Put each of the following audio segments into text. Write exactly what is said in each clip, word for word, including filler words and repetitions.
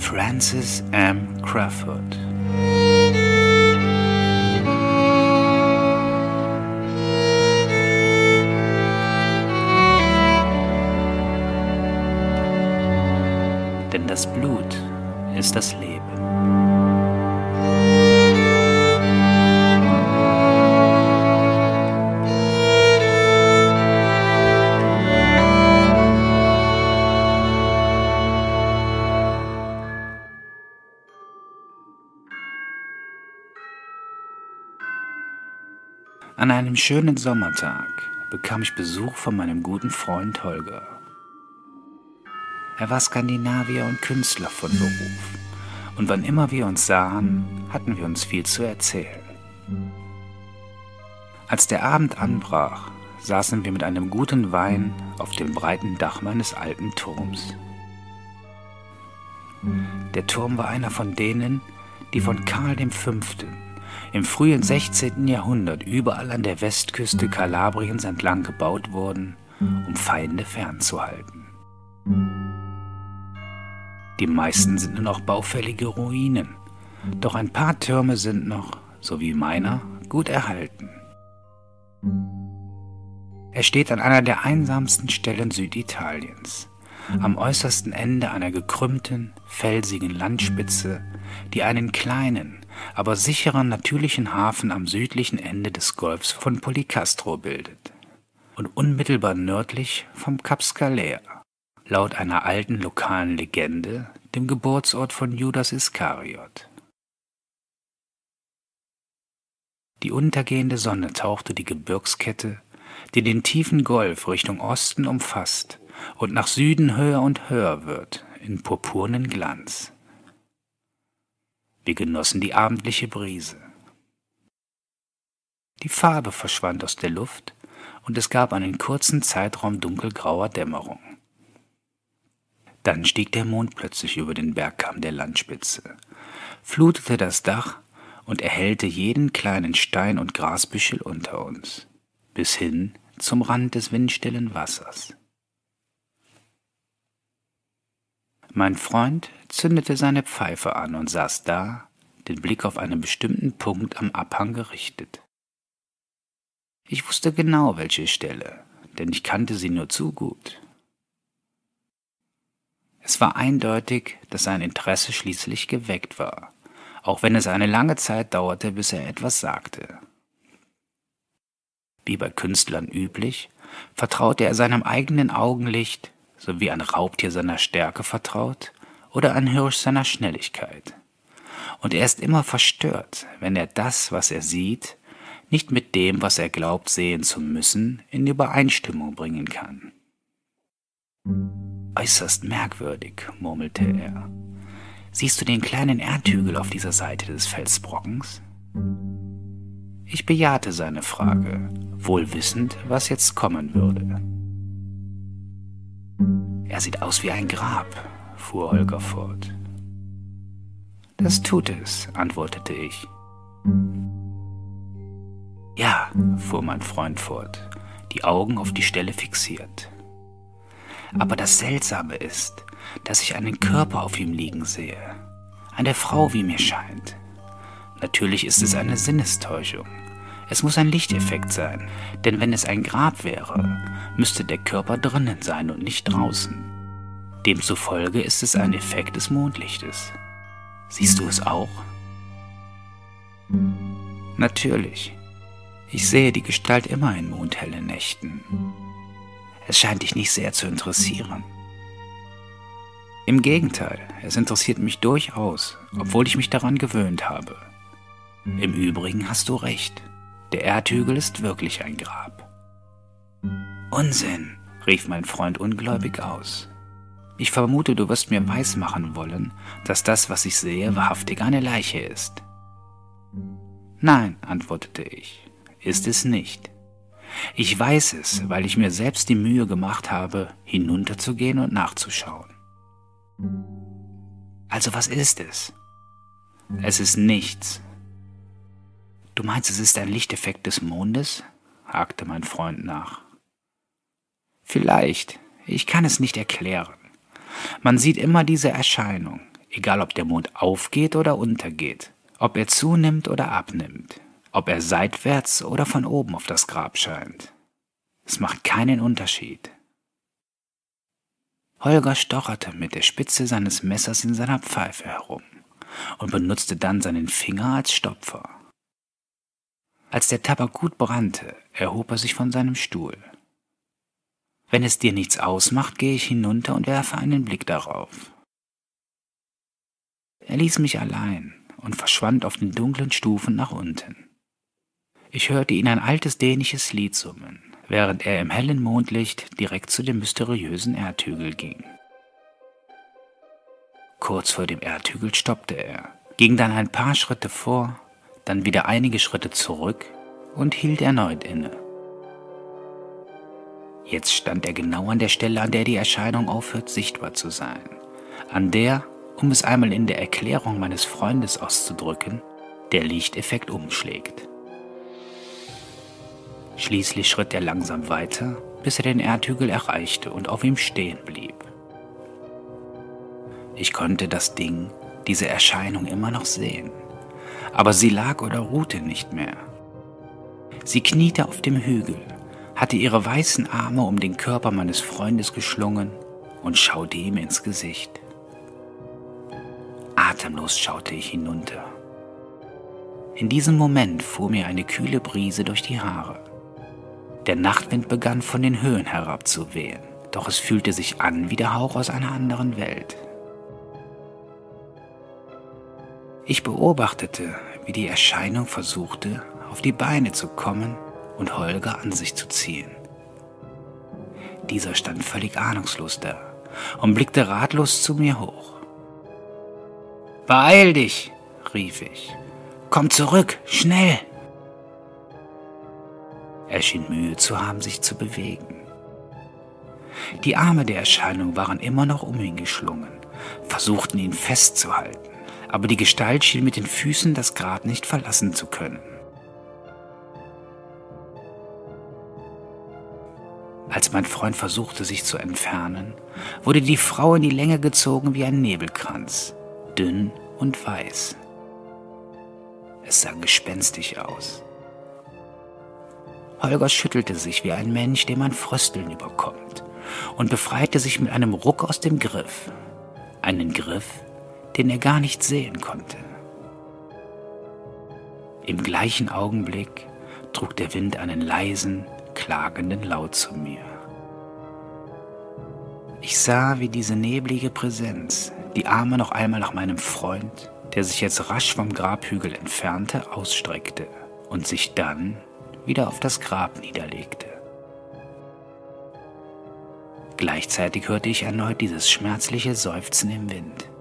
Francis M. Crawford. Denn das Blut ist das Leben. An einem schönen Sommertag bekam ich Besuch von meinem guten Freund Holger. Er war Skandinavier und Künstler von Beruf, und wann immer wir uns sahen, hatten wir uns viel zu erzählen. Als der Abend anbrach, saßen wir mit einem guten Wein auf dem breiten Dach meines alten Turms. Der Turm war einer von denen, die von Karl dem Fünften im frühen sechzehnten. Jahrhundert überall an der Westküste Kalabriens entlang gebaut wurden, um Feinde fernzuhalten. Die meisten sind nur noch baufällige Ruinen, doch ein paar Türme sind noch, so wie meiner, gut erhalten. Er steht an einer der einsamsten Stellen Süditaliens, am äußersten Ende einer gekrümmten, felsigen Landspitze, die einen kleinen, aber sicheren natürlichen Hafen am südlichen Ende des Golfs von Policastro bildet und unmittelbar nördlich vom Kap Scalea, laut einer alten lokalen Legende dem Geburtsort von Judas Iskariot. Die untergehende Sonne tauchte die Gebirgskette, die den tiefen Golf Richtung Osten umfasst und nach Süden höher und höher wird, in purpurnen Glanz. Wir genossen die abendliche Brise. Die Farbe verschwand aus der Luft und es gab einen kurzen Zeitraum dunkelgrauer Dämmerung. Dann stieg der Mond plötzlich über den Bergkamm der Landspitze, flutete das Dach und erhellte jeden kleinen Stein und Grasbüschel unter uns, bis hin zum Rand des windstillen Wassers. Mein Freund zündete seine Pfeife an und saß da, den Blick auf einen bestimmten Punkt am Abhang gerichtet. Ich wusste genau, welche Stelle, denn ich kannte sie nur zu gut. Es war eindeutig, dass sein Interesse schließlich geweckt war, auch wenn es eine lange Zeit dauerte, bis er etwas sagte. Wie bei Künstlern üblich, vertraute er seinem eigenen Augenlicht, so wie ein Raubtier seiner Stärke vertraut oder ein Hirsch seiner Schnelligkeit. Und er ist immer verstört, wenn er das, was er sieht, nicht mit dem, was er glaubt sehen zu müssen, in Übereinstimmung bringen kann. »Äußerst merkwürdig«, murmelte er. »Siehst du den kleinen Erdhügel auf dieser Seite des Felsbrockens?« Ich bejahte seine Frage, wohl wissend, was jetzt kommen würde. »Er sieht aus wie ein Grab«, fuhr Holger fort. »Das tut es«, antwortete ich. »Ja«, fuhr mein Freund fort, die Augen auf die Stelle fixiert. »Aber das Seltsame ist, dass ich einen Körper auf ihm liegen sehe. Eine Frau, wie mir scheint. Natürlich ist es eine Sinnestäuschung. Es muss ein Lichteffekt sein, denn wenn es ein Grab wäre, müsste der Körper drinnen sein und nicht draußen. Demzufolge ist es ein Effekt des Mondlichtes. Siehst du es auch?« »Natürlich. Ich sehe die Gestalt immer in mondhellen Nächten. Es scheint dich nicht sehr zu interessieren.« »Im Gegenteil, es interessiert mich durchaus, obwohl ich mich daran gewöhnt habe. Im Übrigen hast du recht. Der Erdhügel ist wirklich ein Grab.« »Unsinn«, rief mein Freund ungläubig aus. »Ich vermute, du wirst mir weismachen wollen, dass das, was ich sehe, wahrhaftig eine Leiche ist.« »Nein«, antwortete ich, »ist es nicht. Ich weiß es, weil ich mir selbst die Mühe gemacht habe, hinunterzugehen und nachzuschauen.« »Also was ist es?« »Es ist nichts.« »Du meinst, es ist ein Lichteffekt des Mondes?« hakte mein Freund nach. »Vielleicht. Ich kann es nicht erklären. Man sieht immer diese Erscheinung, Egal ob der Mond aufgeht oder untergeht, ob er zunimmt oder abnimmt, ob er seitwärts oder von oben auf das Grab scheint. Es macht keinen Unterschied. Holger stocherte mit der Spitze seines Messers in seiner Pfeife herum und benutzte dann seinen Finger als Stopfer. Als der Tabak gut brannte, erhob er sich von seinem Stuhl. »Wenn es dir nichts ausmacht, gehe ich hinunter und werfe einen Blick darauf.« Er ließ mich allein und verschwand auf den dunklen Stufen nach unten. Ich hörte ihn ein altes dänisches Lied summen, während er im hellen Mondlicht direkt zu dem mysteriösen Erdhügel ging. Kurz vor dem Erdhügel stoppte er, ging dann ein paar Schritte vor, dann wieder einige Schritte zurück und hielt erneut inne. Jetzt stand er genau an der Stelle, an der die Erscheinung aufhört, sichtbar zu sein. An der, um es einmal in der Erklärung meines Freundes auszudrücken, der Lichteffekt umschlägt. Schließlich schritt er langsam weiter, bis er den Erdhügel erreichte und auf ihm stehen blieb. Ich konnte das Ding, diese Erscheinung immer noch sehen, aber sie lag oder ruhte nicht mehr. Sie kniete auf dem Hügel, hatte ihre weißen Arme um den Körper meines Freundes geschlungen und schaute ihm ins Gesicht. Atemlos schaute ich hinunter. In diesem Moment fuhr mir eine kühle Brise durch die Haare. Der Nachtwind begann von den Höhen herabzuwehen, doch es fühlte sich an wie der Hauch aus einer anderen Welt. Ich beobachtete, wie die Erscheinung versuchte, auf die Beine zu kommen und Holger an sich zu ziehen. Dieser stand völlig ahnungslos da und blickte ratlos zu mir hoch. »Beeil dich«, rief ich. »Komm zurück, schnell!« Er schien Mühe zu haben, sich zu bewegen. Die Arme der Erscheinung waren immer noch um ihn geschlungen, versuchten ihn festzuhalten, aber die Gestalt schien mit den Füßen das Grab nicht verlassen zu können. Als mein Freund versuchte, sich zu entfernen, wurde die Frau in die Länge gezogen wie ein Nebelkranz, dünn und weiß. Es sah gespenstisch aus. Holger schüttelte sich wie ein Mensch, dem ein Frösteln überkommt, und befreite sich mit einem Ruck aus dem Griff. Einen Griff, den er gar nicht sehen konnte. Im gleichen Augenblick trug der Wind einen leisen, klagenden Laut zu mir. Ich sah, wie diese neblige Präsenz die Arme noch einmal nach meinem Freund, der sich jetzt rasch vom Grabhügel entfernte, ausstreckte und sich dann wieder auf das Grab niederlegte. Gleichzeitig hörte ich erneut dieses schmerzliche Seufzen im Wind.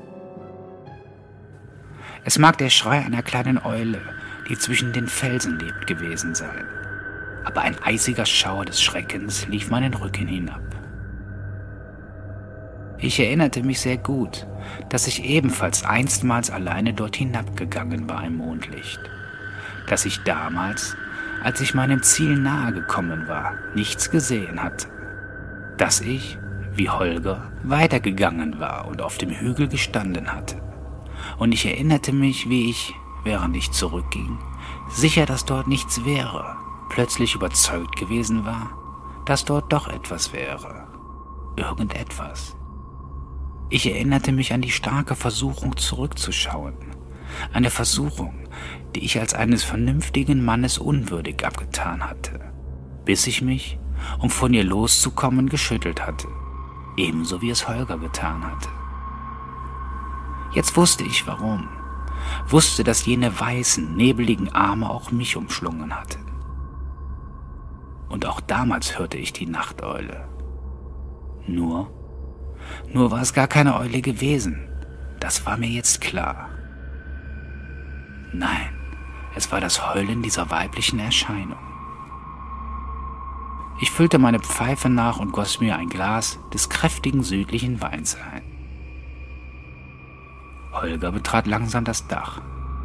Es mag der Schrei einer kleinen Eule, die zwischen den Felsen lebt, gewesen sein, aber ein eisiger Schauer des Schreckens lief meinen Rücken hinab. Ich erinnerte mich sehr gut, dass ich ebenfalls einstmals alleine dort hinabgegangen war im Mondlicht, dass ich damals, als ich meinem Ziel nahe gekommen war, nichts gesehen hatte, dass ich, wie Holger, weitergegangen war und auf dem Hügel gestanden hatte. Und ich erinnerte mich, wie ich, während ich zurückging, sicher, dass dort nichts wäre, plötzlich überzeugt gewesen war, dass dort doch etwas wäre. Irgendetwas. Ich erinnerte mich an die starke Versuchung, zurückzuschauen. Eine Versuchung, die ich als eines vernünftigen Mannes unwürdig abgetan hatte, bis ich mich, um von ihr loszukommen, geschüttelt hatte, ebenso wie es Holger getan hatte. Jetzt wusste ich warum, wusste, dass jene weißen, nebeligen Arme auch mich umschlungen hatten. Und auch damals hörte ich die Nachteule. Nur, nur war es gar keine Eule gewesen, das war mir jetzt klar. Nein, es war das Heulen dieser weiblichen Erscheinung. Ich füllte meine Pfeife nach und goss mir ein Glas des kräftigen südlichen Weins ein. Holger betrat langsam das Dach.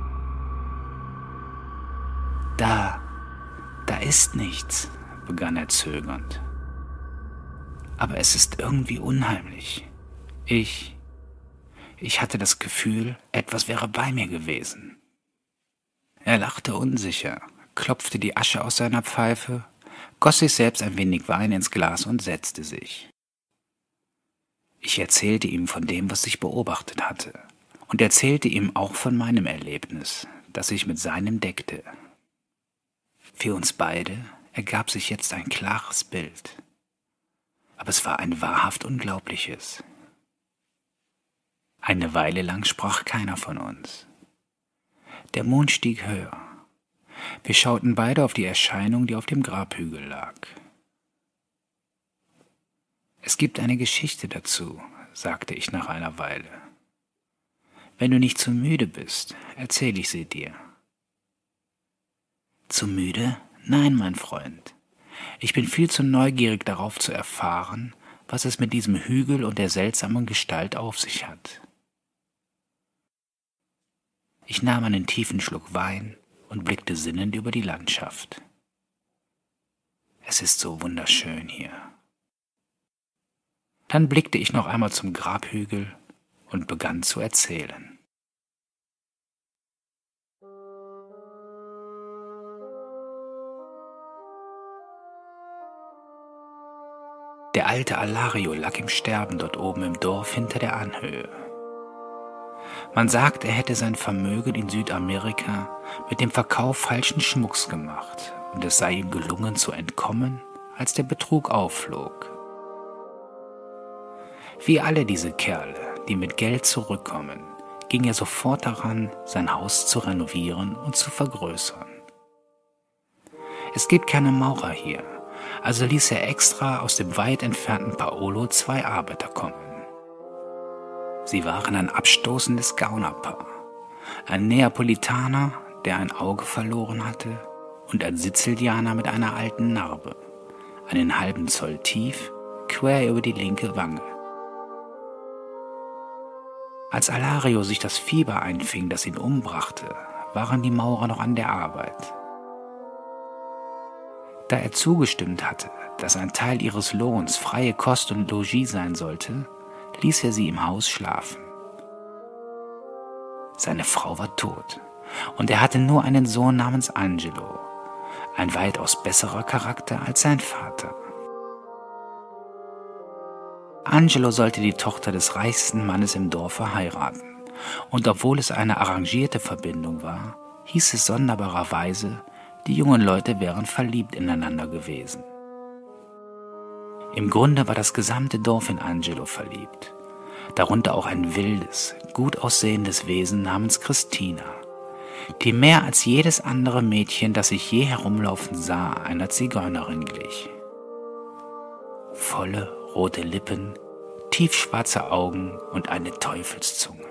Da, da ist nichts, begann er zögernd. Aber es ist irgendwie unheimlich. Ich, Ich hatte das Gefühl, etwas wäre bei mir gewesen. Er lachte unsicher, klopfte die Asche aus seiner Pfeife, goss sich selbst ein wenig Wein ins Glas und setzte sich. Ich erzählte ihm von dem, was ich beobachtet hatte, und erzählte ihm auch von meinem Erlebnis, das sich mit seinem deckte. Für uns beide ergab sich jetzt ein klares Bild, aber es war ein wahrhaft unglaubliches. Eine Weile lang sprach keiner von uns. Der Mond stieg höher. Wir schauten beide auf die Erscheinung, die auf dem Grabhügel lag. »Es gibt eine Geschichte dazu«, sagte ich nach einer Weile. »Wenn du nicht zu müde bist, erzähle ich sie dir.« »Zu müde? Nein, mein Freund. Ich bin viel zu neugierig darauf zu erfahren, was es mit diesem Hügel und der seltsamen Gestalt auf sich hat.« Ich nahm einen tiefen Schluck Wein und blickte sinnend über die Landschaft. Es ist so wunderschön hier. Dann blickte ich noch einmal zum Grabhügel und begann zu erzählen. Der alte Alario lag im Sterben dort oben im Dorf hinter der Anhöhe. Man sagt, er hätte sein Vermögen in Südamerika mit dem Verkauf falschen Schmucks gemacht und es sei ihm gelungen zu entkommen, als der Betrug aufflog. Wie alle diese Kerle, die mit Geld zurückkommen, ging er sofort daran, sein Haus zu renovieren und zu vergrößern. Es gibt keine Maurer hier, also ließ er extra aus dem weit entfernten Paolo zwei Arbeiter kommen. Sie waren ein abstoßendes Gaunerpaar, ein Neapolitaner, der ein Auge verloren hatte, und ein Sizilianer mit einer alten Narbe, einen halben Zoll tief, quer über die linke Wange. Als Alario sich das Fieber einfing, das ihn umbrachte, waren die Maurer noch an der Arbeit. Da er zugestimmt hatte, dass ein Teil ihres Lohns freie Kost und Logis sein sollte, ließ er sie im Haus schlafen. Seine Frau war tot und er hatte nur einen Sohn namens Angelo, ein weitaus besserer Charakter als sein Vater. Angelo sollte die Tochter des reichsten Mannes im Dorfe heiraten, und obwohl es eine arrangierte Verbindung war, hieß es sonderbarerweise, die jungen Leute wären verliebt ineinander gewesen. Im Grunde war das gesamte Dorf in Angelo verliebt, darunter auch ein wildes, gut aussehendes Wesen namens Christina, die mehr als jedes andere Mädchen, das ich je herumlaufen sah, einer Zigeunerin glich. Volle, rote Lippen, tiefschwarze Augen und eine Teufelszunge.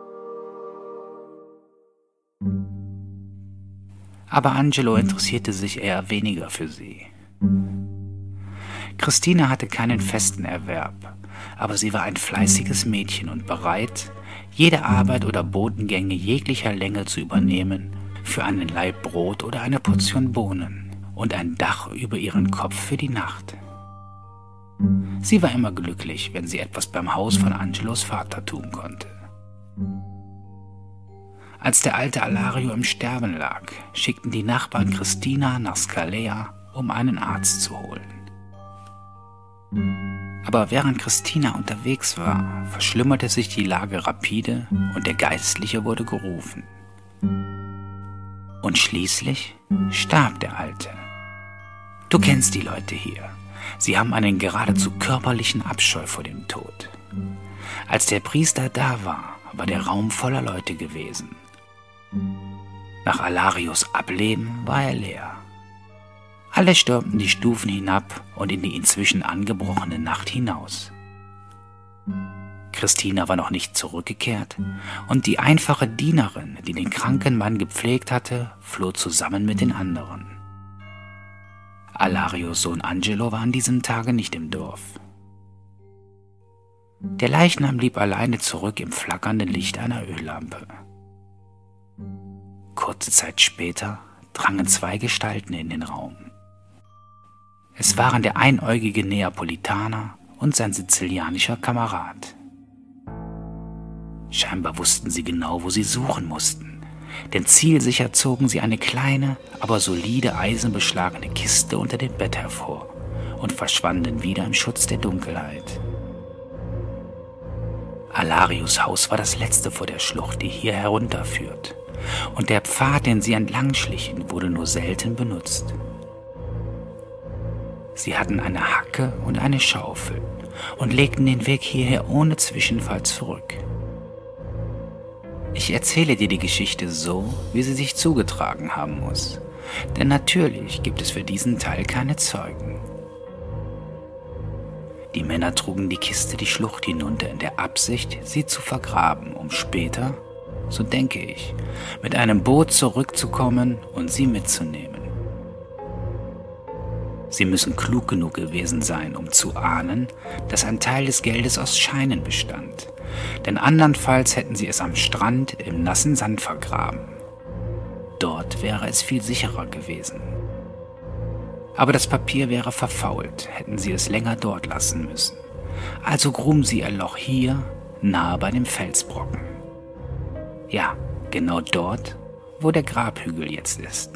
Aber Angelo interessierte sich eher weniger für sie. Christina hatte keinen festen Erwerb, aber sie war ein fleißiges Mädchen und bereit, jede Arbeit oder Botengänge jeglicher Länge zu übernehmen für einen Laib Brot oder eine Portion Bohnen und ein Dach über ihren Kopf für die Nacht. Sie war immer glücklich, wenn sie etwas beim Haus von Angelos Vater tun konnte. Als der alte Alario im Sterben lag, schickten die Nachbarn Christina nach Scalea, um einen Arzt zu holen. Aber während Christina unterwegs war, verschlimmerte sich die Lage rapide und der Geistliche wurde gerufen. Und schließlich starb der Alte. Du kennst die Leute hier. Sie haben einen geradezu körperlichen Abscheu vor dem Tod. Als der Priester da war, war der Raum voller Leute gewesen. Nach Alarios Ableben war er leer. Alle stürmten die Stufen hinab und in die inzwischen angebrochene Nacht hinaus. Christina war noch nicht zurückgekehrt und die einfache Dienerin, die den kranken Mann gepflegt hatte, floh zusammen mit den anderen. Alarios Sohn Angelo war an diesem Tage nicht im Dorf. Der Leichnam blieb alleine zurück im flackernden Licht einer Öllampe. Kurze Zeit später drangen zwei Gestalten in den Raum. Es waren der einäugige Neapolitaner und sein sizilianischer Kamerad. Scheinbar wussten sie genau, wo sie suchen mussten, denn zielsicher zogen sie eine kleine, aber solide eisenbeschlagene Kiste unter dem Bett hervor und verschwanden wieder im Schutz der Dunkelheit. Alarios Haus war das letzte vor der Schlucht, die hier herunterführt, und der Pfad, den sie entlang schlichen, wurde nur selten benutzt. Sie hatten eine Hacke und eine Schaufel und legten den Weg hierher ohne Zwischenfall zurück. Ich erzähle dir die Geschichte so, wie sie sich zugetragen haben muss, denn natürlich gibt es für diesen Teil keine Zeugen. Die Männer trugen die Kiste die Schlucht hinunter in der Absicht, sie zu vergraben, um später, so denke ich, mit einem Boot zurückzukommen und sie mitzunehmen. Sie müssen klug genug gewesen sein, um zu ahnen, dass ein Teil des Geldes aus Scheinen bestand, denn andernfalls hätten sie es am Strand im nassen Sand vergraben. Dort wäre es viel sicherer gewesen. Aber das Papier wäre verfault, hätten sie es länger dort lassen müssen. Also gruben sie ihr Loch hier, nahe bei dem Felsbrocken. Ja, genau dort, wo der Grabhügel jetzt ist.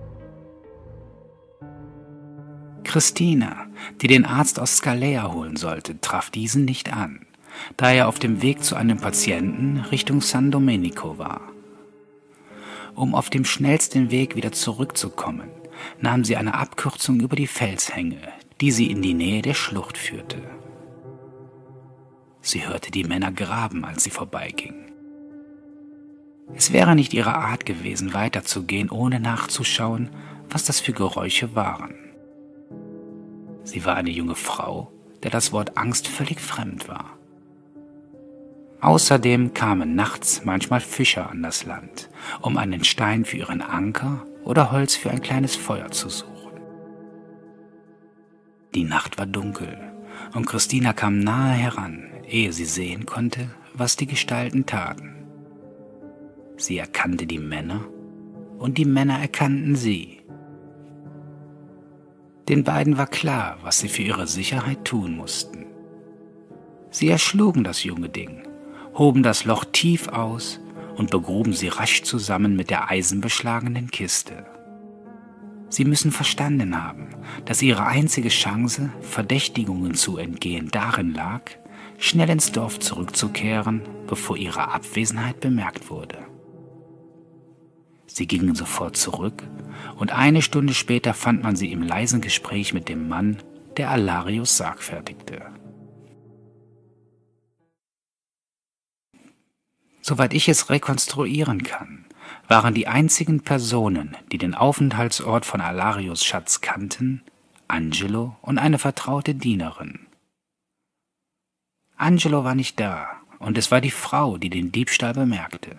Christina, die den Arzt aus Scalea holen sollte, traf diesen nicht an, da er auf dem Weg zu einem Patienten Richtung San Domenico war. Um auf dem schnellsten Weg wieder zurückzukommen, nahm sie eine Abkürzung über die Felshänge, die sie in die Nähe der Schlucht führte. Sie hörte die Männer graben, als sie vorbeiging. Es wäre nicht ihre Art gewesen, weiterzugehen, ohne nachzuschauen, was das für Geräusche waren. Sie war eine junge Frau, der das Wort Angst völlig fremd war. Außerdem kamen nachts manchmal Fischer an das Land, um einen Stein für ihren Anker oder Holz für ein kleines Feuer zu suchen. Die Nacht war dunkel und Christina kam nahe heran, ehe sie sehen konnte, was die Gestalten taten. Sie erkannte die Männer und die Männer erkannten sie. Den beiden war klar, was sie für ihre Sicherheit tun mussten. Sie erschlugen das junge Ding, hoben das Loch tief aus und begruben sie rasch zusammen mit der eisenbeschlagenen Kiste. Sie müssen verstanden haben, dass ihre einzige Chance, Verdächtigungen zu entgehen, darin lag, schnell ins Dorf zurückzukehren, bevor ihre Abwesenheit bemerkt wurde. Sie gingen sofort zurück und eine Stunde später fand man sie im leisen Gespräch mit dem Mann, der Alarios Sarg fertigte. Soweit ich es rekonstruieren kann, waren die einzigen Personen, die den Aufenthaltsort von Alarios Schatz kannten, Angelo und eine vertraute Dienerin. Angelo war nicht da und es war die Frau, die den Diebstahl bemerkte.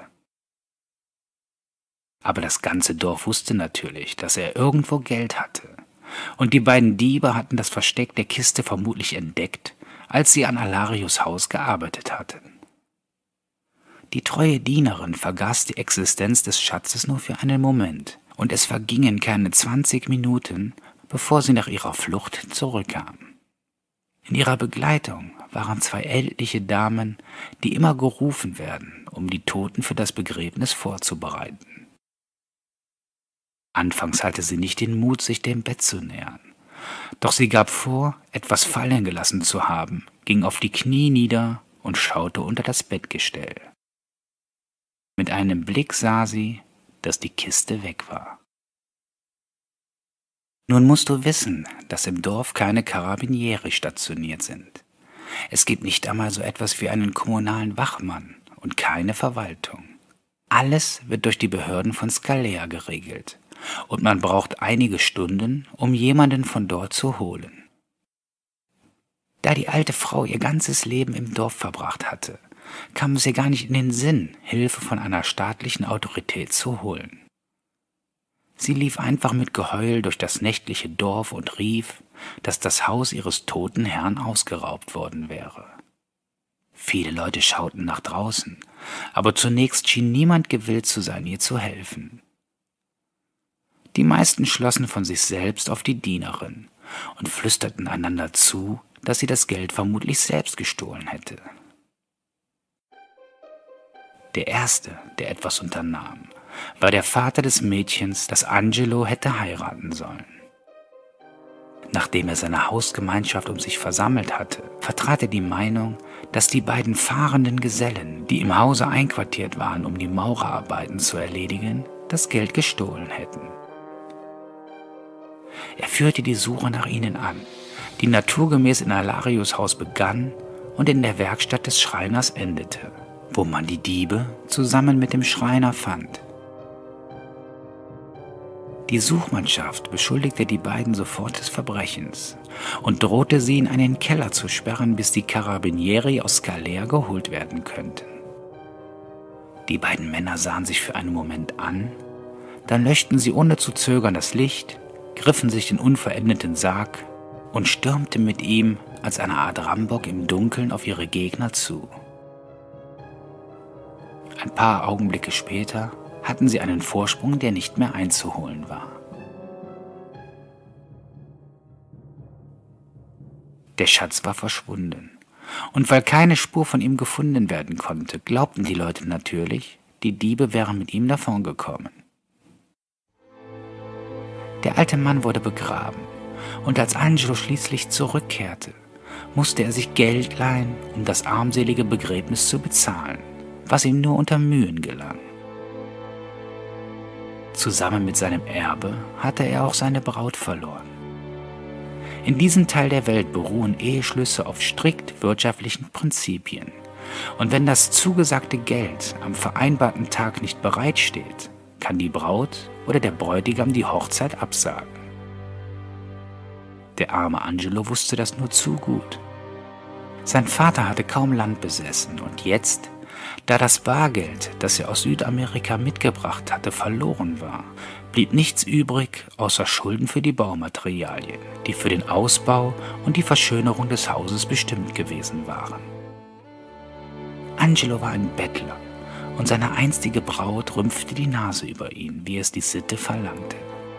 Aber das ganze Dorf wusste natürlich, dass er irgendwo Geld hatte, und die beiden Diebe hatten das Versteck der Kiste vermutlich entdeckt, als sie an Alarios Haus gearbeitet hatten. Die treue Dienerin vergaß die Existenz des Schatzes nur für einen Moment, und es vergingen keine zwanzig Minuten, bevor sie nach ihrer Flucht zurückkam. In ihrer Begleitung waren zwei ältliche Damen, die immer gerufen werden, um die Toten für das Begräbnis vorzubereiten. Anfangs hatte sie nicht den Mut, sich dem Bett zu nähern, doch sie gab vor, etwas fallen gelassen zu haben, ging auf die Knie nieder und schaute unter das Bettgestell. Mit einem Blick sah sie, dass die Kiste weg war. Nun musst du wissen, dass im Dorf keine Carabinieri stationiert sind. Es gibt nicht einmal so etwas wie einen kommunalen Wachmann und keine Verwaltung. Alles wird durch die Behörden von Scalea geregelt und man braucht einige Stunden, um jemanden von dort zu holen. Da die alte Frau ihr ganzes Leben im Dorf verbracht hatte, kam es ihr gar nicht in den Sinn, Hilfe von einer staatlichen Autorität zu holen. Sie lief einfach mit Geheul durch das nächtliche Dorf und rief, dass das Haus ihres toten Herrn ausgeraubt worden wäre. Viele Leute schauten nach draußen, aber zunächst schien niemand gewillt zu sein, ihr zu helfen. Die meisten schlossen von sich selbst auf die Dienerin und flüsterten einander zu, dass sie das Geld vermutlich selbst gestohlen hätte. Der erste, der etwas unternahm, war der Vater des Mädchens, das Angelo hätte heiraten sollen. Nachdem er seine Hausgemeinschaft um sich versammelt hatte, vertrat er die Meinung, dass die beiden fahrenden Gesellen, die im Hause einquartiert waren, um die Maurerarbeiten zu erledigen, das Geld gestohlen hätten. Er führte die Suche nach ihnen an, die naturgemäß in Alarios Haus begann und in der Werkstatt des Schreiners endete, wo man die Diebe zusammen mit dem Schreiner fand. Die Suchmannschaft beschuldigte die beiden sofort des Verbrechens und drohte sie in einen Keller zu sperren, bis die Carabinieri aus Scalea geholt werden könnten. Die beiden Männer sahen sich für einen Moment an, dann löschten sie ohne zu zögern das Licht, griffen sich den unverendeten Sarg und stürmten mit ihm als eine Art Rambock im Dunkeln auf ihre Gegner zu. Ein paar Augenblicke später hatten sie einen Vorsprung, der nicht mehr einzuholen war. Der Schatz war verschwunden, und weil keine Spur von ihm gefunden werden konnte, glaubten die Leute natürlich, die Diebe wären mit ihm davongekommen. Der alte Mann wurde begraben, und als Angelo schließlich zurückkehrte, musste er sich Geld leihen, um das armselige Begräbnis zu bezahlen, was ihm nur unter Mühen gelang. Zusammen mit seinem Erbe hatte er auch seine Braut verloren. In diesem Teil der Welt beruhen Eheschlüsse auf strikt wirtschaftlichen Prinzipien. Und wenn das zugesagte Geld am vereinbarten Tag nicht bereitsteht, kann die Braut oder der Bräutigam die Hochzeit absagen. Der arme Angelo wusste das nur zu gut. Sein Vater hatte kaum Land besessen und jetzt, da das Bargeld, das er aus Südamerika mitgebracht hatte, verloren war, blieb nichts übrig außer Schulden für die Baumaterialien, die für den Ausbau und die Verschönerung des Hauses bestimmt gewesen waren. Angelo war ein Bettler und seine einstige Braut rümpfte die Nase über ihn, wie es die Sitte verlangte.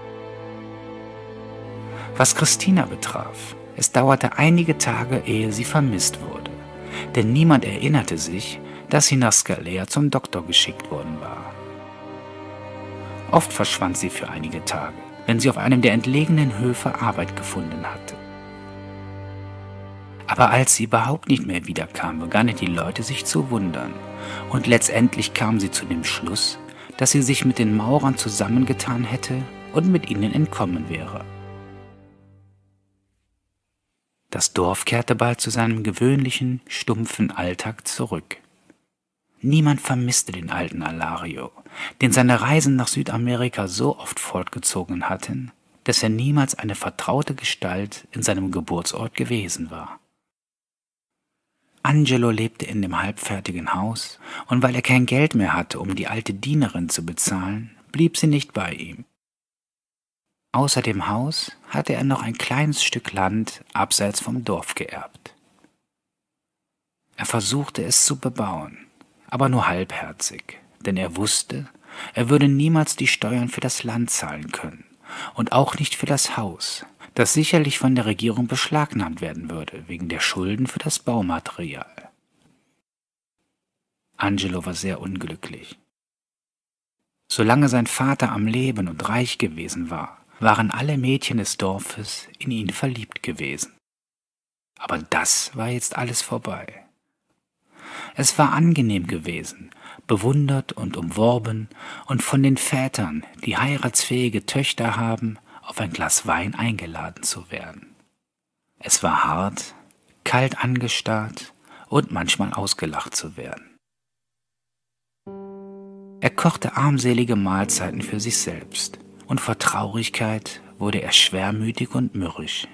Was Christina betraf, es dauerte einige Tage, ehe sie vermisst wurde, denn niemand erinnerte sich, dass sie nach Scalea zum Doktor geschickt worden war. Oft verschwand sie für einige Tage, wenn sie auf einem der entlegenen Höfe Arbeit gefunden hatte. Aber als sie überhaupt nicht mehr wiederkam, begannen die Leute sich zu wundern, und letztendlich kam sie zu dem Schluss, dass sie sich mit den Maurern zusammengetan hätte und mit ihnen entkommen wäre. Das Dorf kehrte bald zu seinem gewöhnlichen, stumpfen Alltag zurück. Niemand vermisste den alten Alario, den seine Reisen nach Südamerika so oft fortgezogen hatten, dass er niemals eine vertraute Gestalt in seinem Geburtsort gewesen war. Angelo lebte in dem halbfertigen Haus, und weil er kein Geld mehr hatte, um die alte Dienerin zu bezahlen, blieb sie nicht bei ihm. Außer dem Haus hatte er noch ein kleines Stück Land abseits vom Dorf geerbt. Er versuchte es zu bebauen, aber nur halbherzig, denn er wusste, er würde niemals die Steuern für das Land zahlen können und auch nicht für das Haus, das sicherlich von der Regierung beschlagnahmt werden würde wegen der Schulden für das Baumaterial. Angelo war sehr unglücklich. Solange sein Vater am Leben und reich gewesen war, waren alle Mädchen des Dorfes in ihn verliebt gewesen. Aber das war jetzt alles vorbei. Es war angenehm gewesen, bewundert und umworben und von den Vätern, die heiratsfähige Töchter haben, auf ein Glas Wein eingeladen zu werden. Es war hart, kalt angestarrt und manchmal ausgelacht zu werden. Er kochte armselige Mahlzeiten für sich selbst, und vor Traurigkeit wurde er schwermütig und mürrisch.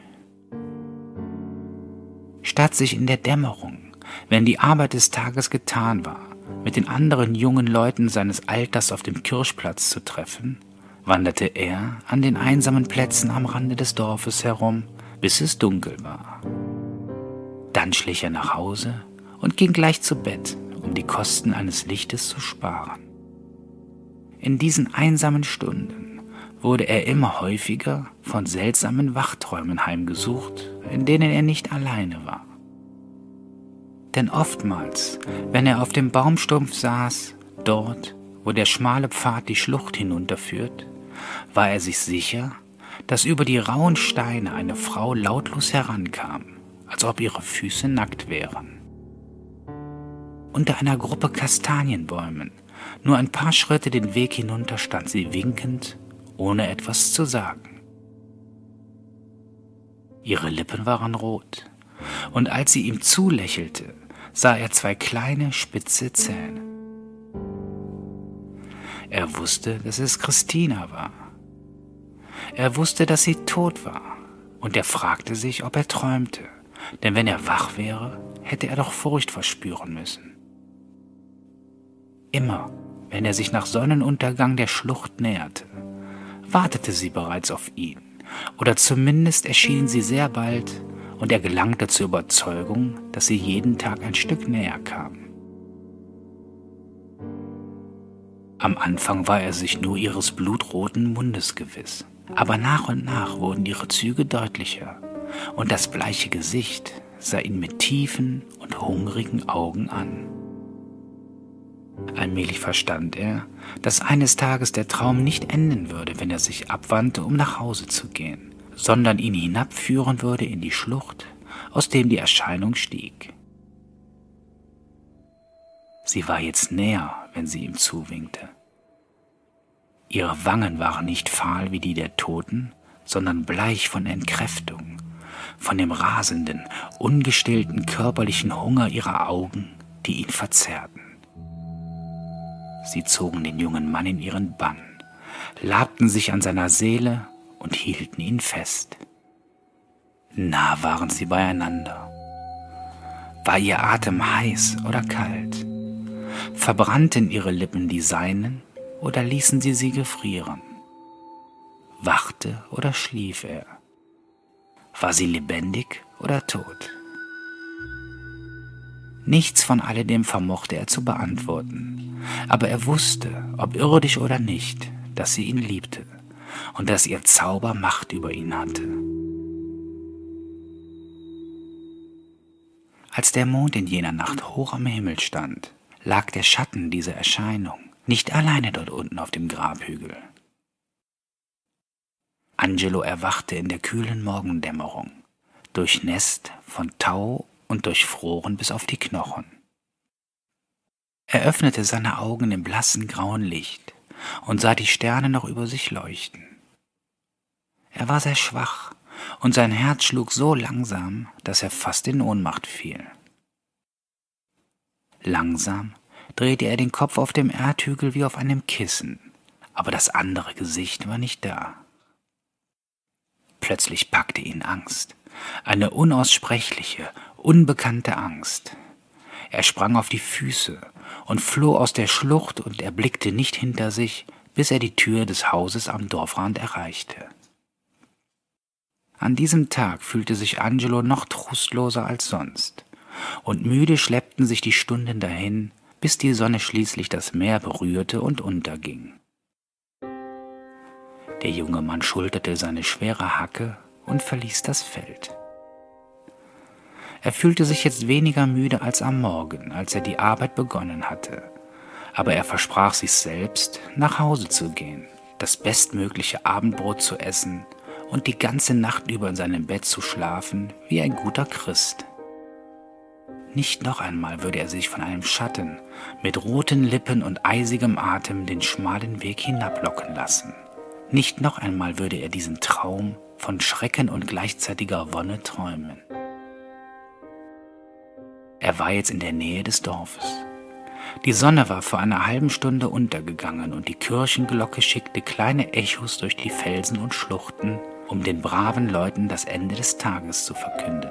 Statt sich in der Dämmerung, wenn die Arbeit des Tages getan war, mit den anderen jungen Leuten seines Alters auf dem Kirchplatz zu treffen, wanderte er an den einsamen Plätzen am Rande des Dorfes herum, bis es dunkel war. Dann schlich er nach Hause und ging gleich zu Bett, um die Kosten eines Lichtes zu sparen. In diesen einsamen Stunden wurde er immer häufiger von seltsamen Wachträumen heimgesucht, in denen er nicht alleine war. Denn oftmals, wenn er auf dem Baumstumpf saß, Dort, wo der schmale Pfad die Schlucht hinunterführt, war er sich sicher, dass über die rauen Steine eine Frau lautlos herankam, als ob ihre Füße nackt wären. Unter einer Gruppe Kastanienbäumen, nur ein paar Schritte den Weg hinunter, stand sie winkend, ohne etwas zu sagen. Ihre Lippen waren rot, und als sie ihm zulächelte, sah er zwei kleine, spitze Zähne. Er wusste, dass es Christina war. Er wusste, dass sie tot war, und er fragte sich, ob er träumte, denn wenn er wach wäre, hätte er doch Furcht verspüren müssen. Immer, wenn er sich nach Sonnenuntergang der Schlucht näherte, wartete sie bereits auf ihn, oder zumindest erschien sie sehr bald, und er gelangte zur Überzeugung, dass sie jeden Tag ein Stück näher kam. Am Anfang war er sich nur ihres blutroten Mundes gewiss, aber nach und nach wurden ihre Züge deutlicher, und das bleiche Gesicht sah ihn mit tiefen und hungrigen Augen an. Allmählich verstand er, dass eines Tages der Traum nicht enden würde, wenn er sich abwandte, um nach Hause zu gehen, sondern ihn hinabführen würde in die Schlucht, aus dem die Erscheinung stieg. Sie war jetzt näher, wenn sie ihm zuwinkte. Ihre Wangen waren nicht fahl wie die der Toten, sondern bleich von Entkräftung, von dem rasenden, ungestillten körperlichen Hunger ihrer Augen, die ihn verzerrten. Sie zogen den jungen Mann in ihren Bann, labten sich an seiner Seele und hielten ihn fest. Nah waren sie beieinander. War ihr Atem heiß oder kalt? Verbrannten ihre Lippen die seinen oder ließen sie sie gefrieren? Wachte oder schlief er? War sie lebendig oder tot? Nichts von alledem vermochte er zu beantworten, aber er wusste, ob irdisch oder nicht, dass sie ihn liebte und dass ihr Zauber Macht über ihn hatte. Als der Mond in jener Nacht hoch am Himmel stand, lag der Schatten dieser Erscheinung nicht alleine dort unten auf dem Grabhügel. Angelo erwachte in der kühlen Morgendämmerung, durchnässt von Tau und durchfroren bis auf die Knochen. Er öffnete seine Augen im blassen grauen Licht und sah die Sterne noch über sich leuchten. Er war sehr schwach und sein Herz schlug so langsam, dass er fast in Ohnmacht fiel. Langsam drehte er den Kopf auf dem Erdhügel wie auf einem Kissen, aber das andere Gesicht war nicht da. Plötzlich packte ihn Angst, eine unaussprechliche, unbekannte Angst. Er sprang auf die Füße und floh aus der Schlucht und er blickte nicht hinter sich, bis er die Tür des Hauses am Dorfrand erreichte. An diesem Tag fühlte sich Angelo noch trostloser als sonst, und müde schleppten sich die Stunden dahin, bis die Sonne schließlich das Meer berührte und unterging. Der junge Mann schulterte seine schwere Hacke und verließ das Feld. Er fühlte sich jetzt weniger müde als am Morgen, als er die Arbeit begonnen hatte, aber er versprach sich selbst, nach Hause zu gehen, das bestmögliche Abendbrot zu essen und die ganze Nacht über in seinem Bett zu schlafen wie ein guter Christ. Nicht noch einmal würde er sich von einem Schatten mit roten Lippen und eisigem Atem den schmalen Weg hinablocken lassen. Nicht noch einmal würde er diesen Traum von Schrecken und gleichzeitiger Wonne träumen. Er war jetzt in der Nähe des Dorfes. Die Sonne war vor einer halben Stunde untergegangen und die Kirchenglocke schickte kleine Echos durch die Felsen und Schluchten, um den braven Leuten das Ende des Tages zu verkünden.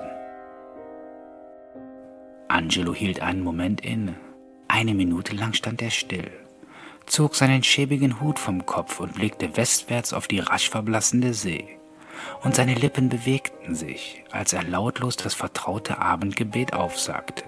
Angelo hielt einen Moment inne. Eine Minute lang stand er still, zog seinen schäbigen Hut vom Kopf und blickte westwärts auf die rasch verblassende See. Und seine Lippen bewegten sich, als er lautlos das vertraute Abendgebet aufsagte.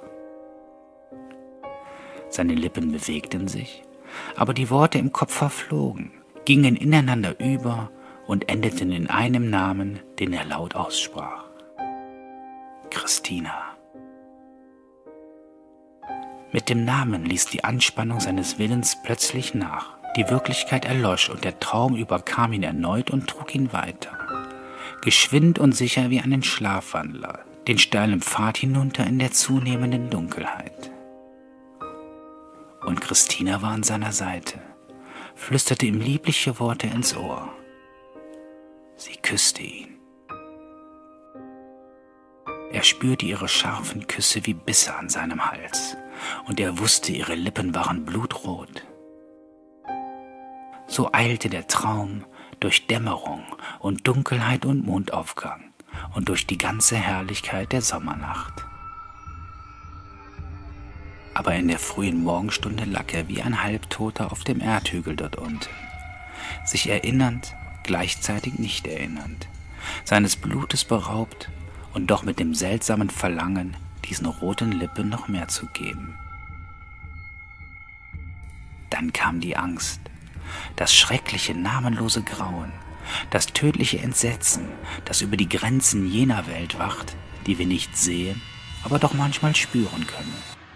Seine Lippen bewegten sich, aber die Worte im Kopf verflogen, gingen ineinander über und endeten in einem Namen, den er laut aussprach. Christina. Mit dem Namen ließ die Anspannung seines Willens plötzlich nach. Die Wirklichkeit erlosch und der Traum überkam ihn erneut und trug ihn weiter. Geschwind und sicher wie einen Schlafwandler, den steilen Pfad hinunter in der zunehmenden Dunkelheit. Und Christina war an seiner Seite, flüsterte ihm liebliche Worte ins Ohr. Sie küsste ihn. Er spürte ihre scharfen Küsse wie Bisse an seinem Hals, und er wusste, ihre Lippen waren blutrot. So eilte der Traum durch Dämmerung und Dunkelheit und Mondaufgang und durch die ganze Herrlichkeit der Sommernacht. Aber in der frühen Morgenstunde lag er wie ein Halbtoter auf dem Erdhügel dort unten, sich erinnernd, gleichzeitig nicht erinnernd, seines Blutes beraubt und doch mit dem seltsamen Verlangen, diesen roten Lippen noch mehr zu geben. Dann kam die Angst, das schreckliche, namenlose Grauen, das tödliche Entsetzen, das über die Grenzen jener Welt wacht, die wir nicht sehen, aber doch manchmal spüren können.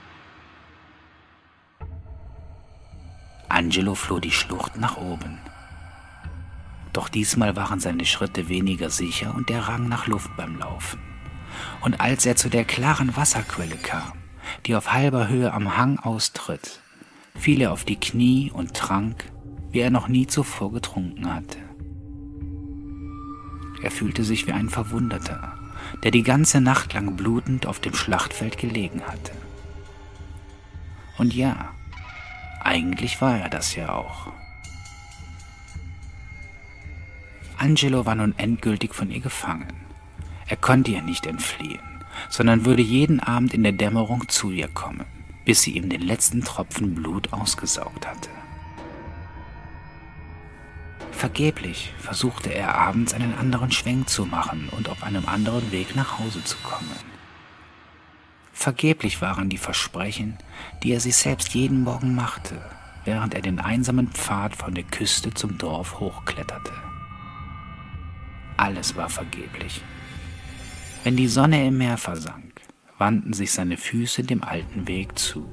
Angelo floh die Schlucht nach oben. Doch diesmal waren seine Schritte weniger sicher und er rang nach Luft beim Laufen. Und als er zu der klaren Wasserquelle kam, die auf halber Höhe am Hang austritt, fiel er auf die Knie und trank, wie er noch nie zuvor getrunken hatte. Er fühlte sich wie ein Verwundeter, der die ganze Nacht lang blutend auf dem Schlachtfeld gelegen hatte. Und ja, eigentlich war er das ja auch. Angelo war nun endgültig von ihr gefangen. Er konnte ihr nicht entfliehen, sondern würde jeden Abend in der Dämmerung zu ihr kommen, bis sie ihm den letzten Tropfen Blut ausgesaugt hatte. Vergeblich versuchte er abends einen anderen Schwenk zu machen und auf einem anderen Weg nach Hause zu kommen. Vergeblich waren die Versprechen, die er sich selbst jeden Morgen machte, während er den einsamen Pfad von der Küste zum Dorf hochkletterte. Alles war vergeblich. Wenn die Sonne im Meer versank, wandten sich seine Füße dem alten Weg zu.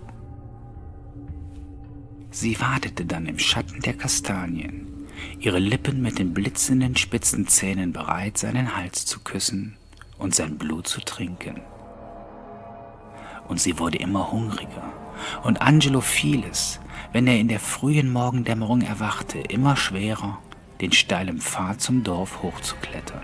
Sie wartete dann im Schatten der Kastanien, ihre Lippen mit den blitzenden spitzen Zähnen bereit, seinen Hals zu küssen und sein Blut zu trinken. Und sie wurde immer hungriger, und Angelo fiel es, wenn er in der frühen Morgendämmerung erwachte, immer schwerer, den steilen Pfad zum Dorf hochzuklettern.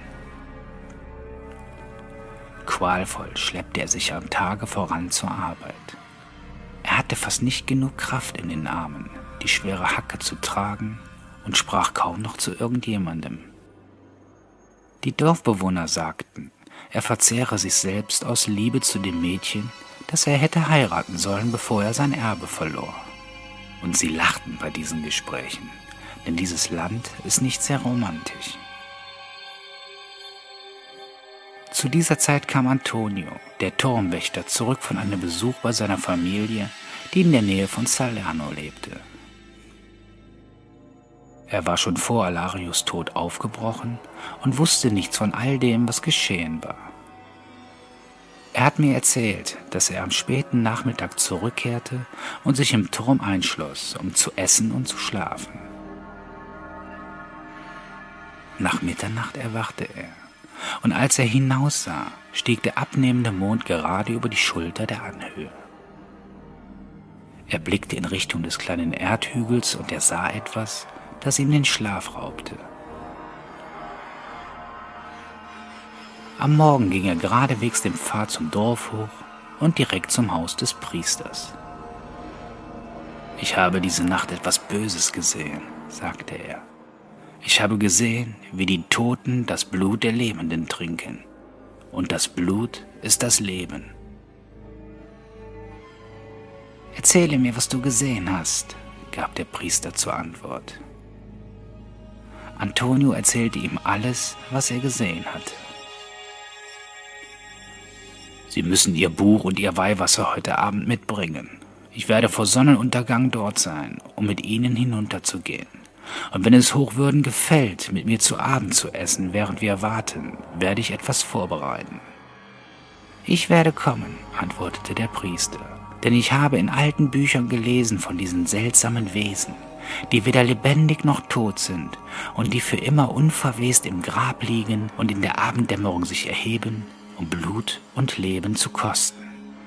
Qualvoll schleppte er sich am Tage voran zur Arbeit. Er hatte fast nicht genug Kraft in den Armen, die schwere Hacke zu tragen, und sprach kaum noch zu irgendjemandem. Die Dorfbewohner sagten, er verzehre sich selbst aus Liebe zu dem Mädchen, das er hätte heiraten sollen, bevor er sein Erbe verlor. Und sie lachten bei diesen Gesprächen, denn dieses Land ist nicht sehr romantisch. Zu dieser Zeit kam Antonio, der Turmwächter, zurück von einem Besuch bei seiner Familie, die in der Nähe von Salerno lebte. Er war schon vor Alarios Tod aufgebrochen und wusste nichts von all dem, was geschehen war. Er hat mir erzählt, dass er am späten Nachmittag zurückkehrte und sich im Turm einschloss, um zu essen und zu schlafen. Nach Mitternacht erwachte er, und als er hinaussah, stieg der abnehmende Mond gerade über die Schulter der Anhöhe. Er blickte in Richtung des kleinen Erdhügels und er sah etwas, das ihm den Schlaf raubte. Am Morgen ging er geradewegs den Pfad zum Dorf hoch und direkt zum Haus des Priesters. »Ich habe diese Nacht etwas Böses gesehen«, sagte er. »Ich habe gesehen, wie die Toten das Blut der Lebenden trinken. Und das Blut ist das Leben.« »Erzähle mir, was du gesehen hast«, gab der Priester zur Antwort. Antonio erzählte ihm alles, was er gesehen hatte. »Sie müssen Ihr Buch und Ihr Weihwasser heute Abend mitbringen. Ich werde vor Sonnenuntergang dort sein, um mit Ihnen hinunterzugehen. Und wenn es Hochwürden gefällt, mit mir zu Abend zu essen, während wir warten, werde ich etwas vorbereiten.« »Ich werde kommen«, antwortete der Priester, Denn ich habe in alten Büchern gelesen von diesen seltsamen Wesen, die weder lebendig noch tot sind und die für immer unverwest im Grab liegen und in der Abenddämmerung sich erheben, um Blut und Leben zu kosten.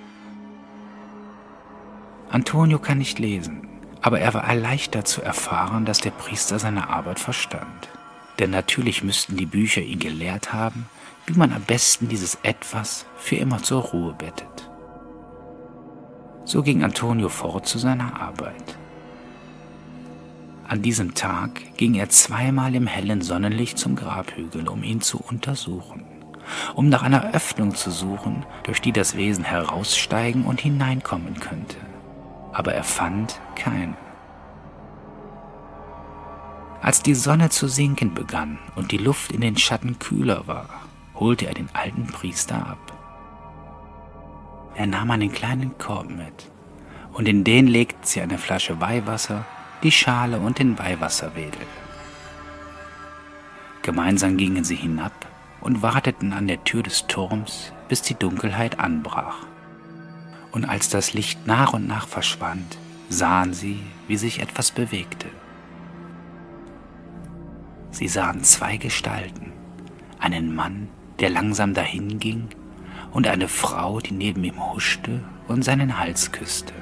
Antonio kann nicht lesen, aber er war erleichtert zu erfahren, dass der Priester seine Arbeit verstand. Denn natürlich müssten die Bücher ihn gelehrt haben, wie man am besten dieses Etwas für immer zur Ruhe bettet. So ging Antonio fort zu seiner Arbeit. An diesem Tag ging er zweimal im hellen Sonnenlicht zum Grabhügel, um ihn zu untersuchen, um nach einer Öffnung zu suchen, durch die das Wesen heraussteigen und hineinkommen könnte. Aber er fand keine. Als die Sonne zu sinken begann und die Luft in den Schatten kühler war, holte er den alten Priester ab. Er nahm einen kleinen Korb mit, und in den legten sie eine Flasche Weihwasser, die Schale und den Weihwasserwedel. Gemeinsam gingen sie hinab und warteten an der Tür des Turms, bis die Dunkelheit anbrach. Und als das Licht nach und nach verschwand, sahen sie, wie sich etwas bewegte. Sie sahen zwei Gestalten, einen Mann, der langsam dahinging, und eine Frau, die neben ihm huschte und seinen Hals küsste.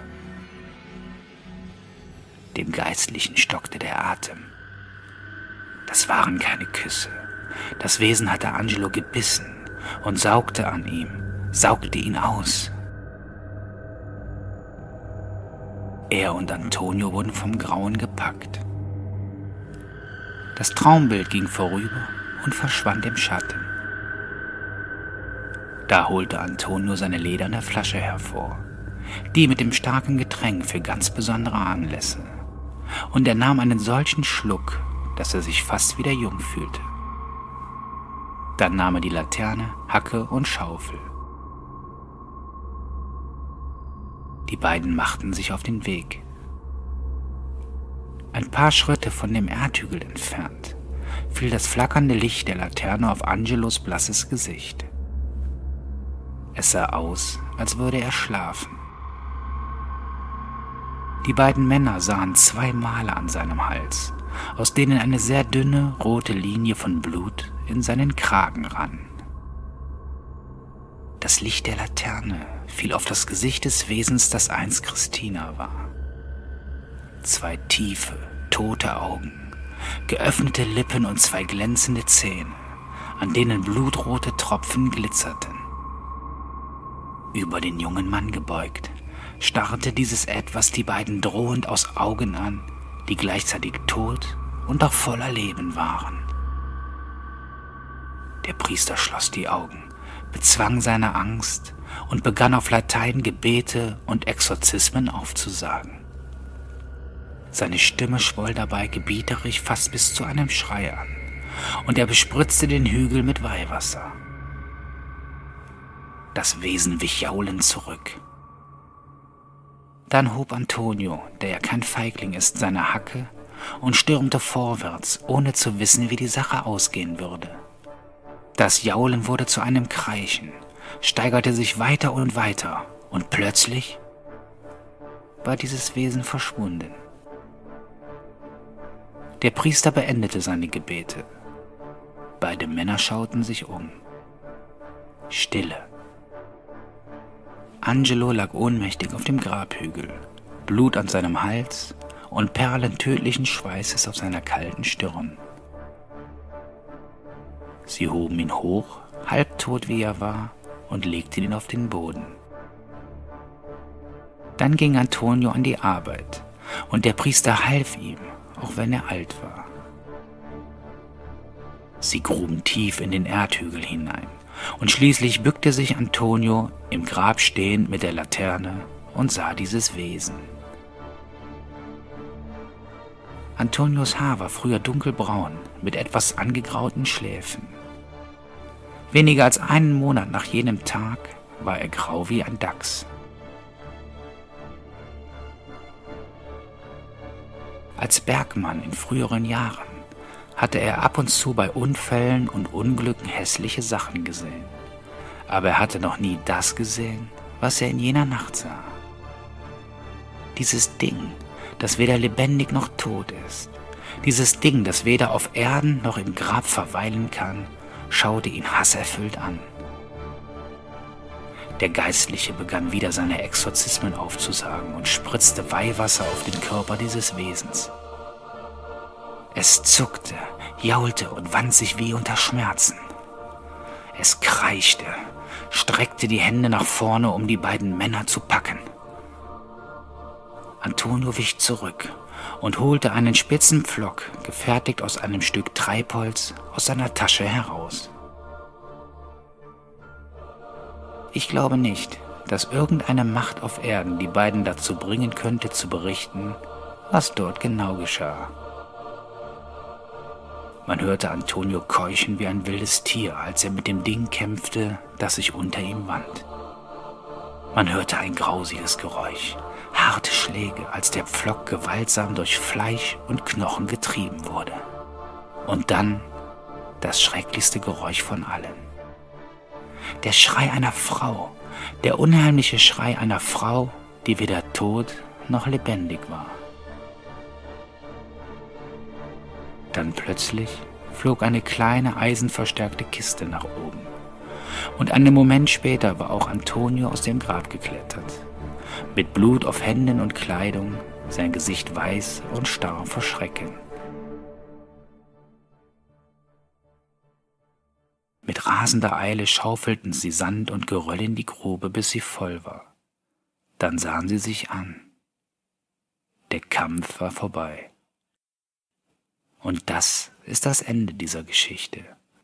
Dem Geistlichen stockte der Atem. Das waren keine Küsse. Das Wesen hatte Angelo gebissen und saugte an ihm, saugte ihn aus. Er und Antonio wurden vom Grauen gepackt. Das Traumbild ging vorüber und verschwand im Schatten. Da holte Antonio seine lederne Flasche hervor, die mit dem starken Getränk für ganz besondere Anlässe, und er nahm einen solchen Schluck, dass er sich fast wieder jung fühlte. Dann nahm er die Laterne, Hacke und Schaufel. Die beiden machten sich auf den Weg. Ein paar Schritte von dem Erdhügel entfernt fiel das flackernde Licht der Laterne auf Angelos blasses Gesicht. Es sah aus, als würde er schlafen. Die beiden Männer sahen zwei Male an seinem Hals, aus denen eine sehr dünne, rote Linie von Blut in seinen Kragen rann. Das Licht der Laterne fiel auf das Gesicht des Wesens, das einst Christina war. Zwei tiefe, tote Augen, geöffnete Lippen und zwei glänzende Zähne, an denen blutrote Tropfen glitzerten. Über den jungen Mann gebeugt, starrte dieses Etwas die beiden drohend aus Augen an, die gleichzeitig tot und auch voller Leben waren. Der Priester schloss die Augen, bezwang seine Angst und begann auf Latein Gebete und Exorzismen aufzusagen. Seine Stimme schwoll dabei gebieterisch fast bis zu einem Schrei an, und er bespritzte den Hügel mit Weihwasser. Das Wesen wich jaulend zurück. Dann hob Antonio, der ja kein Feigling ist, seine Hacke und stürmte vorwärts, ohne zu wissen, wie die Sache ausgehen würde. Das Jaulen wurde zu einem Kreischen, steigerte sich weiter und weiter, und plötzlich war dieses Wesen verschwunden. Der Priester beendete seine Gebete. Beide Männer schauten sich um. Stille. Angelo lag ohnmächtig auf dem Grabhügel, Blut an seinem Hals und Perlen tödlichen Schweißes auf seiner kalten Stirn. Sie hoben ihn hoch, halbtot wie er war, und legten ihn auf den Boden. Dann ging Antonio an die Arbeit, und der Priester half ihm, auch wenn er alt war. Sie gruben tief in den Erdhügel hinein, und schließlich bückte sich Antonio, im Grab stehend mit der Laterne, und sah dieses Wesen. Antonios Haar war früher dunkelbraun, mit etwas angegrauten Schläfen. Weniger als einen Monat nach jenem Tag war er grau wie ein Dachs. Als Bergmann in früheren Jahren hatte er ab und zu bei Unfällen und Unglücken hässliche Sachen gesehen. Aber er hatte noch nie das gesehen, was er in jener Nacht sah. Dieses Ding, das weder lebendig noch tot ist. Dieses Ding, das weder auf Erden noch im Grab verweilen kann, schaute ihn hasserfüllt an. Der Geistliche begann wieder seine Exorzismen aufzusagen und spritzte Weihwasser auf den Körper dieses Wesens. Es zuckte, jaulte und wand sich wie unter Schmerzen. Es kreischte, streckte die Hände nach vorne, um die beiden Männer zu packen. Antonio wich zurück und holte einen spitzen Pflock, gefertigt aus einem Stück Treibholz, aus seiner Tasche heraus. Ich glaube nicht, dass irgendeine Macht auf Erden die beiden dazu bringen könnte, zu berichten, was dort genau geschah. Man hörte Antonio keuchen wie ein wildes Tier, als er mit dem Ding kämpfte, das sich unter ihm wand. Man hörte ein grausiges Geräusch, harte Schläge, als der Pflock gewaltsam durch Fleisch und Knochen getrieben wurde. Und dann das schrecklichste Geräusch von allen. Der Schrei einer Frau, der unheimliche Schrei einer Frau, die weder tot noch lebendig war. Dann plötzlich flog eine kleine eisenverstärkte Kiste nach oben. Und einen Moment später war auch Antonio aus dem Grab geklettert. Mit Blut auf Händen und Kleidung, sein Gesicht weiß und starr vor Schrecken. Mit rasender Eile schaufelten sie Sand und Geröll in die Grube, bis sie voll war. Dann sahen sie sich an. Der Kampf war vorbei. Und das ist das Ende dieser Geschichte.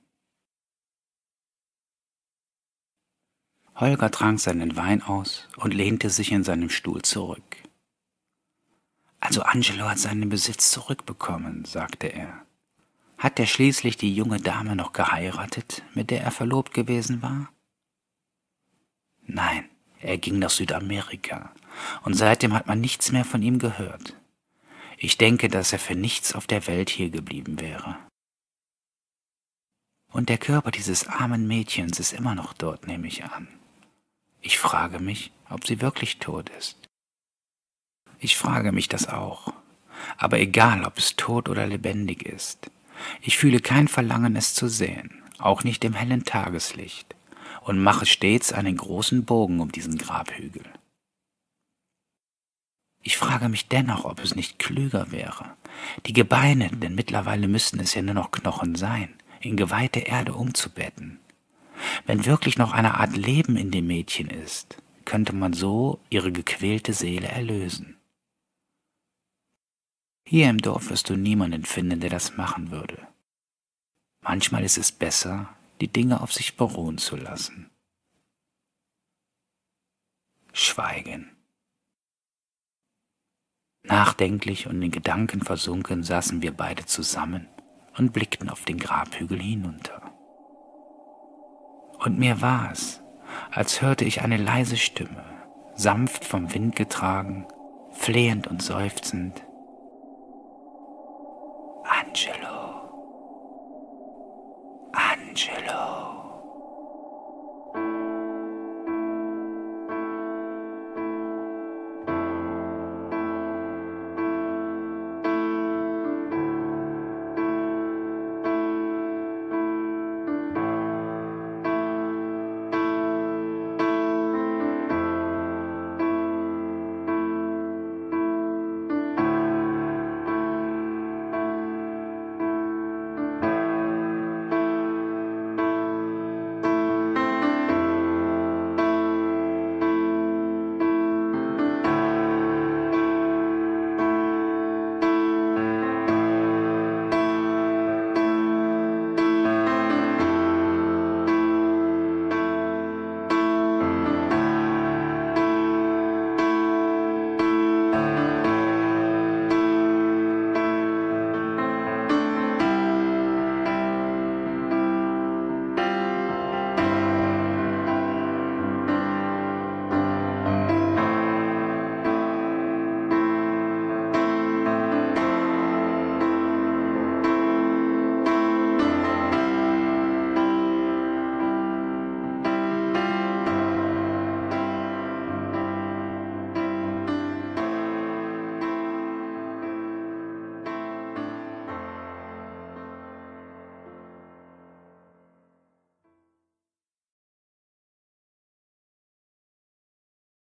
Holger trank seinen Wein aus und lehnte sich in seinem Stuhl zurück. Also Angelo hat seinen Besitz zurückbekommen, sagte er. Hat er schließlich die junge Dame noch geheiratet, mit der er verlobt gewesen war? Nein, er ging nach Südamerika und seitdem hat man nichts mehr von ihm gehört. Ich denke, dass er für nichts auf der Welt hier geblieben wäre. Und der Körper dieses armen Mädchens ist immer noch dort, nehme ich an. Ich frage mich, ob sie wirklich tot ist. Ich frage mich das auch. Aber egal, ob es tot oder lebendig ist. Ich fühle kein Verlangen, es zu sehen, auch nicht im hellen Tageslicht, und mache stets einen großen Bogen um diesen Grabhügel. Ich frage mich dennoch, ob es nicht klüger wäre, die Gebeine, denn mittlerweile müssten es ja nur noch Knochen sein, in geweihte Erde umzubetten. Wenn wirklich noch eine Art Leben in dem Mädchen ist, könnte man so ihre gequälte Seele erlösen. Hier im Dorf wirst du niemanden finden, der das machen würde. Manchmal ist es besser, die Dinge auf sich beruhen zu lassen. Schweigen. Nachdenklich und in Gedanken versunken saßen wir beide zusammen und blickten auf den Grabhügel hinunter. Und mir war es, als hörte ich eine leise Stimme, sanft vom Wind getragen, flehend und seufzend,